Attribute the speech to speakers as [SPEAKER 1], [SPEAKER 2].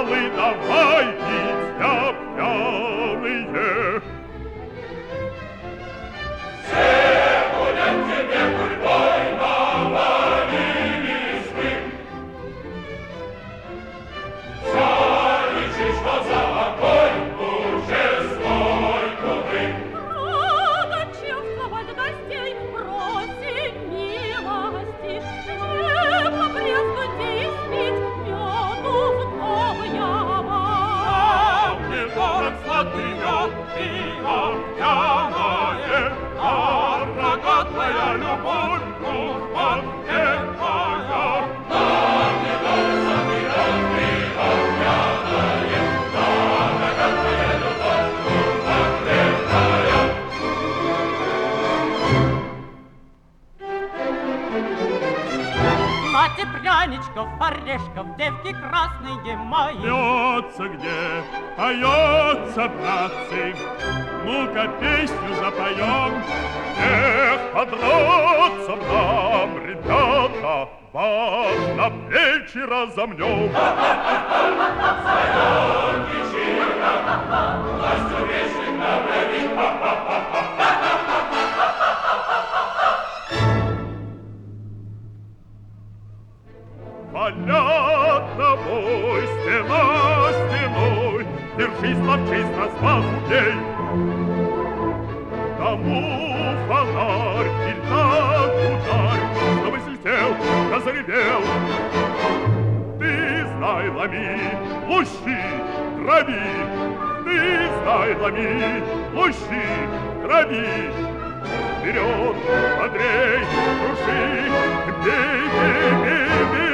[SPEAKER 1] бокалы давай пить, я пьяные.
[SPEAKER 2] Все будем тебе гурьбой навалились мы. Залечишь вот за огонь уже свой кувырк.
[SPEAKER 3] Рада чувствовать гостей, просим милости. Не побрезгуйте испить меду вдовьего.
[SPEAKER 1] Не город сладкий мед, пиво пьяное, дорога твоя любовь, дружба такая.
[SPEAKER 2] Нам не город сладкий мед, пиво пьяное, дорога твоя любовь, дружба крепкая.
[SPEAKER 4] Нате пряничков, орешков, девки красные мои.
[SPEAKER 1] Бьется где, поется, братцы, ну-ка песню запоем. Эх, подраться нам, ребята, вас на плечи разомнем.
[SPEAKER 2] Встаёт вечером, властью вечных направить.
[SPEAKER 1] Понятно, бой, стена стеной, держись, ловчись, на спас убей. Тому фонарь или так ударь, чтобы слетел, да заревел. Ты знай, ломи, лущи, дроби. Ты знай, ломи, лущи, дроби. Вперед, Андрей, круши, бей, бей, бей, бей.